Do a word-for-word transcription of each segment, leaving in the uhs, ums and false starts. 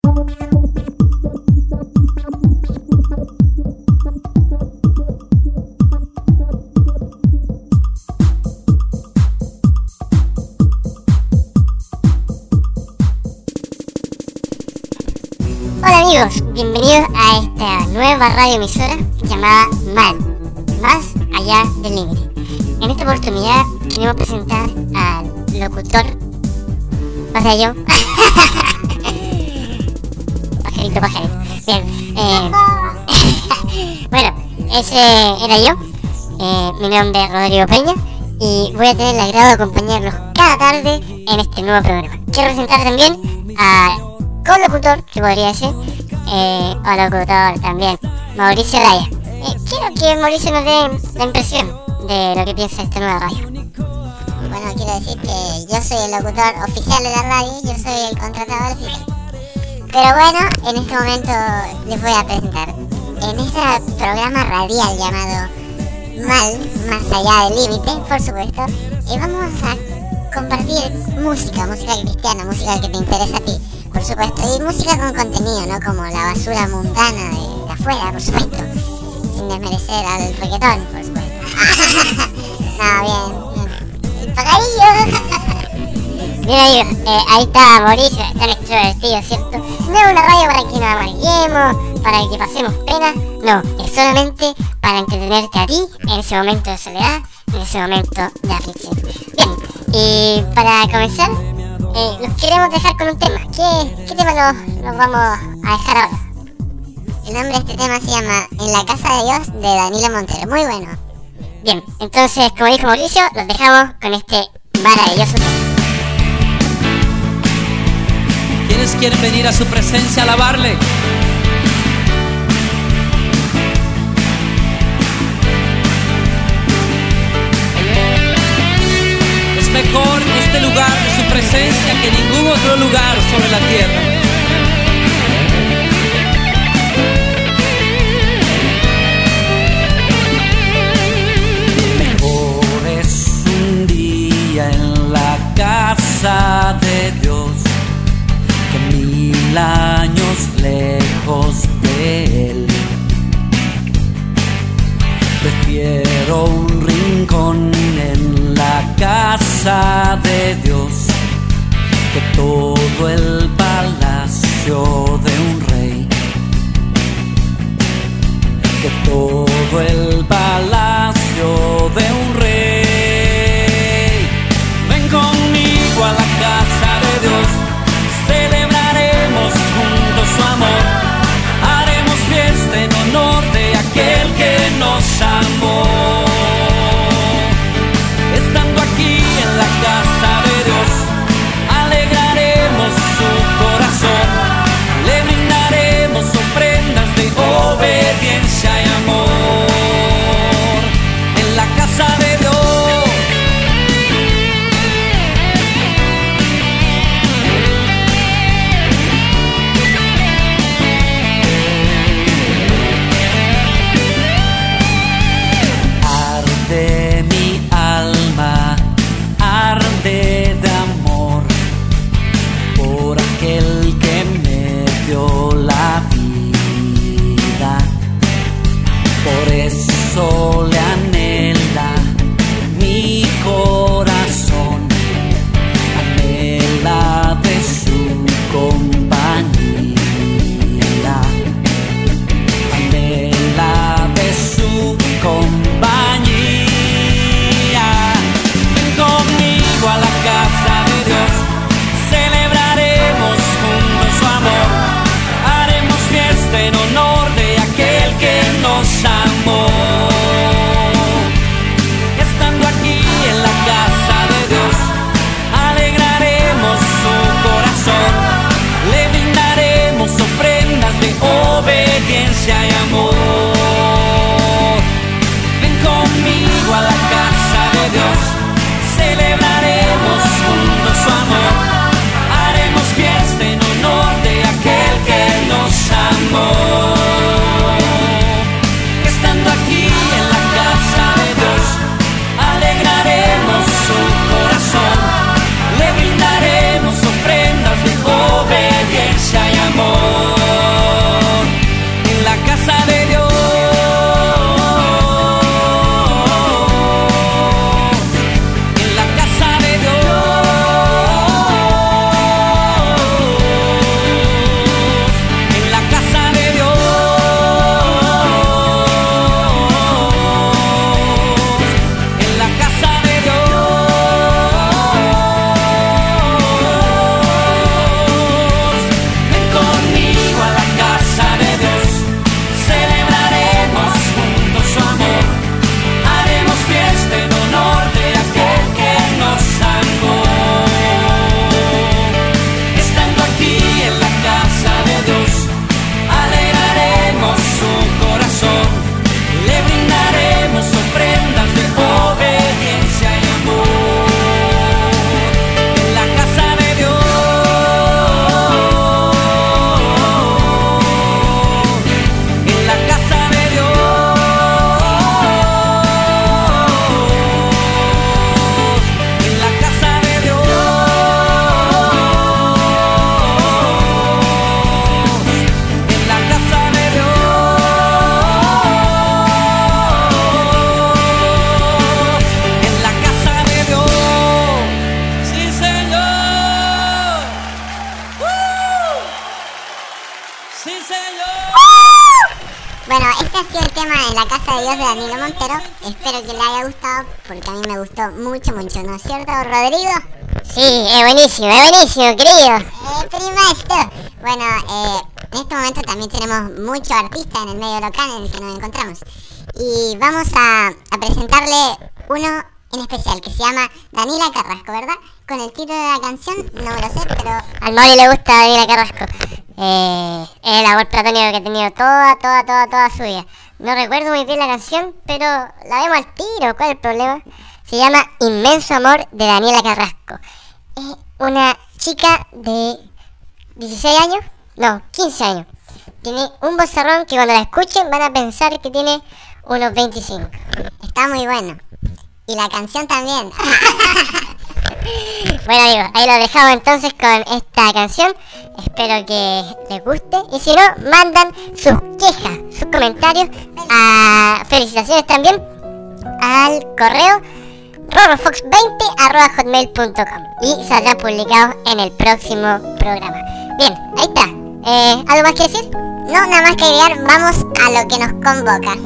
Hola amigos, bienvenidos a esta nueva radioemisora llamada Mal, más allá del límite. En esta oportunidad queremos presentar al locutor, o sea yo, pajarito, pajarito, bien, eh, bueno, ese era yo, eh, mi nombre es Rodrigo Peña y voy a tener el agrado de acompañarlos cada tarde en este nuevo programa. Quiero presentar también a co-locutor, que podría ser, eh, o locutor también, Mauricio Raya. Eh, quiero que Mauricio nos dé la impresión de lo que piensa de esta nueva radio. Bueno, quiero decir que yo soy el locutor oficial de la radio, yo soy el contratador oficial. Pero bueno, en este momento les voy a presentar, en este programa radial llamado Mal, más allá del límite, por supuesto, y vamos a compartir música, música cristiana, música que te interesa a ti, por supuesto, y música con contenido, no como la basura mundana de, de afuera, por supuesto, sin desmerecer al reggaetón, por supuesto. No, bien, el pajarillo. Bien amigos, eh, ahí está Mauricio, está extrovertido, ¿cierto? No es una radio para que nos amarguemos, para que pasemos pena, no, es solamente para entretenerte a ti en ese momento de soledad, en ese momento de aflicción. Bien, y para comenzar, eh, los queremos dejar con un tema. ¿Qué, qué tema nos, nos vamos a dejar ahora? El nombre de este tema se llama En la casa de Dios, de Danilo Montero, muy bueno. Bien, entonces, como dijo Mauricio, los dejamos con este maravilloso tema. ¿Quiénes quieren venir a su presencia a alabarle? Es mejor este lugar de su presencia que ningún otro lugar sobre la tierra. Mejor es un día en la casa de Dios que mil años lejos de Él. Prefiero un rincón en la casa de Dios que todo el palacio de un rey, que todo el palacio de un rey. Ven conmigo a la casa de Dios, celebraremos juntos su amor, haremos fiesta en honor de aquel que nos amó. Estando aquí en la casa de Dios, alegraremos su corazón, le brindaremos ofrendas de obediencia y amor. En la casa de Dios. Le anhela mi corazón, anhela de su compañía, anhela de su compañía. Ven conmigo a la casa de Dios, celebraremos juntos su amor, haremos fiesta en honor de aquel que nos amó. Sí, señor. Bueno, este ha sido el tema de La Casa de Dios de Danilo Montero. Espero que le haya gustado, porque a mí me gustó mucho, mucho, ¿no es cierto, Rodrigo? Sí, es buenísimo, es buenísimo, querido. Eh, primaestro. Bueno, eh, en este momento también tenemos muchos artistas en el medio local en el que nos encontramos. Y vamos a, a presentarle uno en especial que se llama Daniela Carrasco, ¿verdad? Con el título de la canción, no me lo sé, pero... Al Mauri le gusta Daniela Carrasco. Eh, es el amor platónico que ha tenido toda, toda, toda, toda su vida. No recuerdo muy bien la canción, pero la vemos al tiro. ¿Cuál es el problema? Se llama Inmenso Amor de Daniela Carrasco. Es una chica de dieciséis años, no, quince años. Tiene un vozarrón que cuando la escuchen van a pensar que tiene unos veinticinco. Está muy bueno. Y la canción también. Bueno amigos, ahí lo dejamos entonces con esta canción. Espero que les guste. Y si no, mandan sus quejas, sus comentarios, a felicitaciones también al correo rorofox veinte arroba hotmail punto com y saldrá publicado en el próximo programa. Bien, ahí está. Eh, ¿Algo más que decir? No, nada más que agregar, vamos a lo que nos convoca.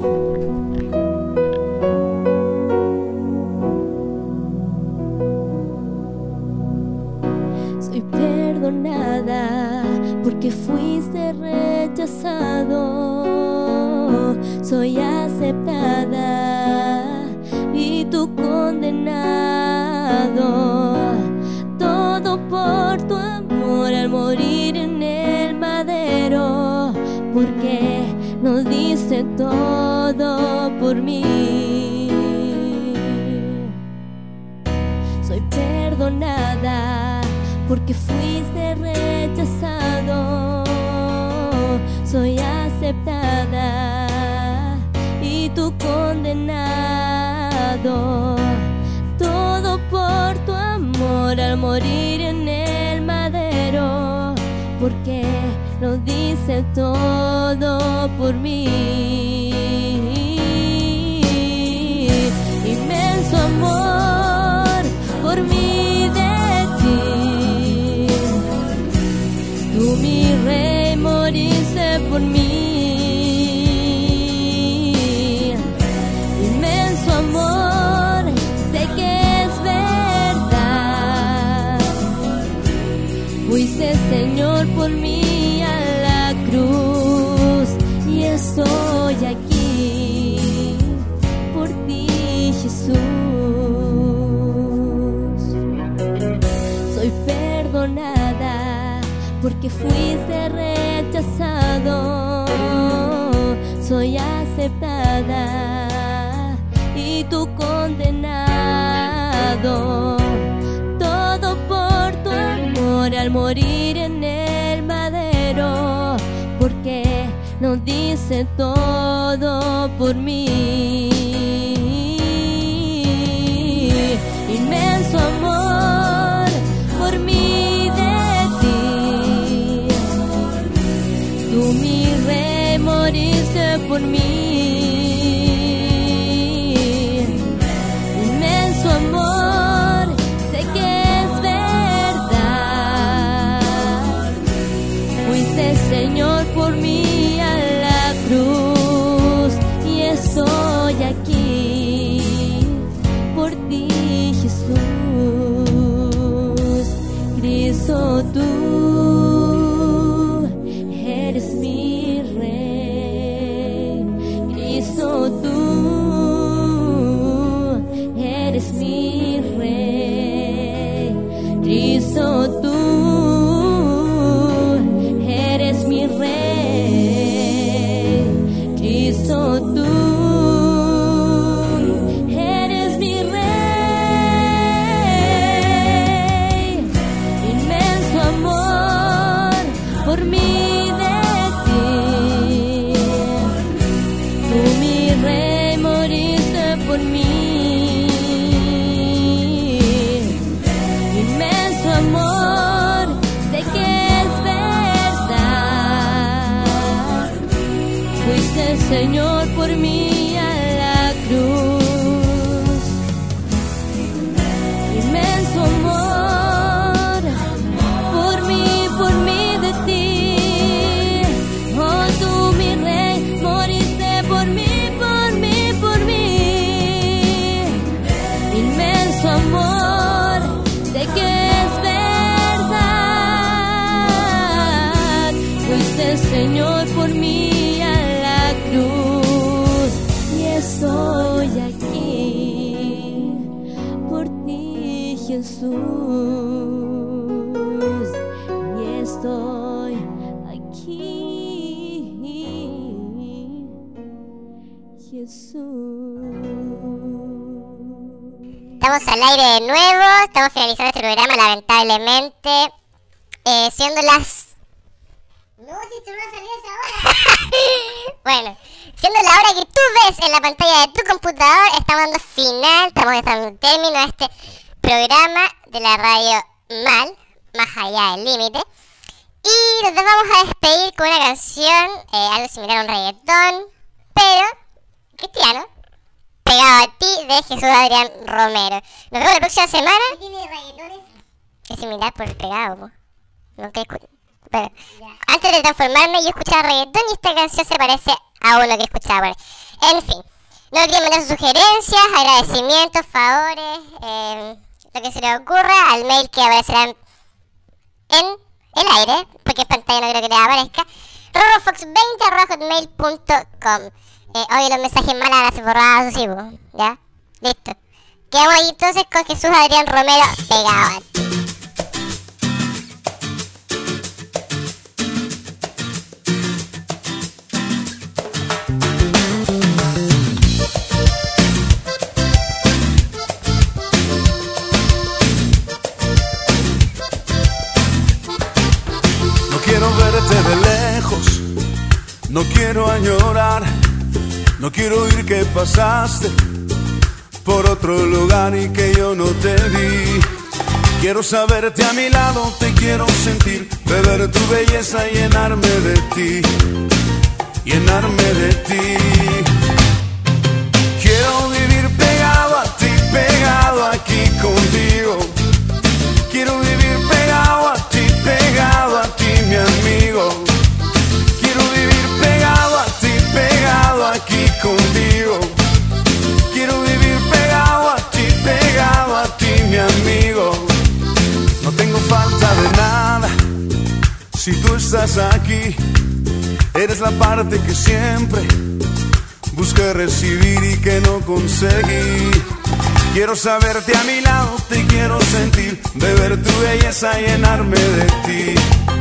Soy perdonada porque fuiste rechazado. Soy aceptada y tú condenado. Todo por tu amor al morir en el madero, porque nos diste todo por mí. Soy perdonada porque fuiste rechazado. Soy aceptada y tú condenado. Todo por tu amor al morir en el madero, porque lo dice todo por mí. Inmenso amor por mí de ti. Tú mi rey moriste por mí. Inmenso amor, sé que es verdad. Fuiste Señor por mí a la cruz y estoy aquí por ti, Jesús. Soy perdonada porque fuiste rechazado. Soy aceptada y tú condenado. Todo por tu amor al morir en el madero, porque nos dice todo por mí. Inmenso amor por mí de ti. Tú mi rey moriste por mí. Inmenso amor, sé que es verdad. Fuiste Señor por mí a la cruz y estoy aquí por ti, Jesús. Cristo, tú eres mi rey. Cristo, tú eres mi rey. Cristo, tú eres mi rey. Cristo, tú eres mi rey. Inmenso amor por mí de ti. Tú mi rey moriste por mí. Inmenso amor, sé que es verdad. Fuiste Señor por mí a la cruz. Inmenso amor por mí, por mí de ti. Jesús, y estoy aquí, Jesús. Estamos al aire de nuevo, estamos finalizando este programa lamentablemente, eh, siendo las... No, si tú no salías ahora. Bueno, siendo la hora que tú ves en la pantalla de tu computador, estamos dando final, estamos dando término a este programa de la radio Mal, más allá del límite. Y nos vamos a despedir con una canción, eh, algo similar a un reggaetón, pero cristiano, Pegado a ti, de Jesús Adrián Romero. Nos vemos la próxima semana. ¿Qué tiene reggaetones? Es similar por el pegado, po. Nunca escu- Pero, antes de transformarme, yo escuchaba reggaetón y esta canción se parece a uno que escuchaba por ahí. En fin, no olviden mandar sus sugerencias, agradecimientos, favores, eh, lo que se les ocurra al mail que aparecerá en, en el aire, porque en pantalla no creo que les aparezca, rorofox veinte arroba hotmail punto com. Eh, oye, los mensajes malos van a ser borrados, sí, po, ¿ya? Listo. Quedamos ahí entonces con Jesús Adrián Romero, Pegado a ti. No quiero verte de lejos, no quiero añorar, no quiero oír que pasaste por otro lugar y que yo no te vi. Quiero saberte a mi lado, te quiero sentir, beber tu belleza y llenarme de ti, llenarme de ti. Quiero vivir pegado a ti, pegado aquí contigo. Quiero vivir pegado a ti, pegado a ti, mi amigo. Quiero vivir pegado a ti, pegado aquí contigo. Quiero vivir pegado a ti, pegado a ti, mi amigo. No tengo falta de nada si tú estás aquí. Eres la parte que siempre busqué recibir y que no conseguí. Quiero saberte a mi lado, te quiero sentir, beber tu belleza y llenarme de ti.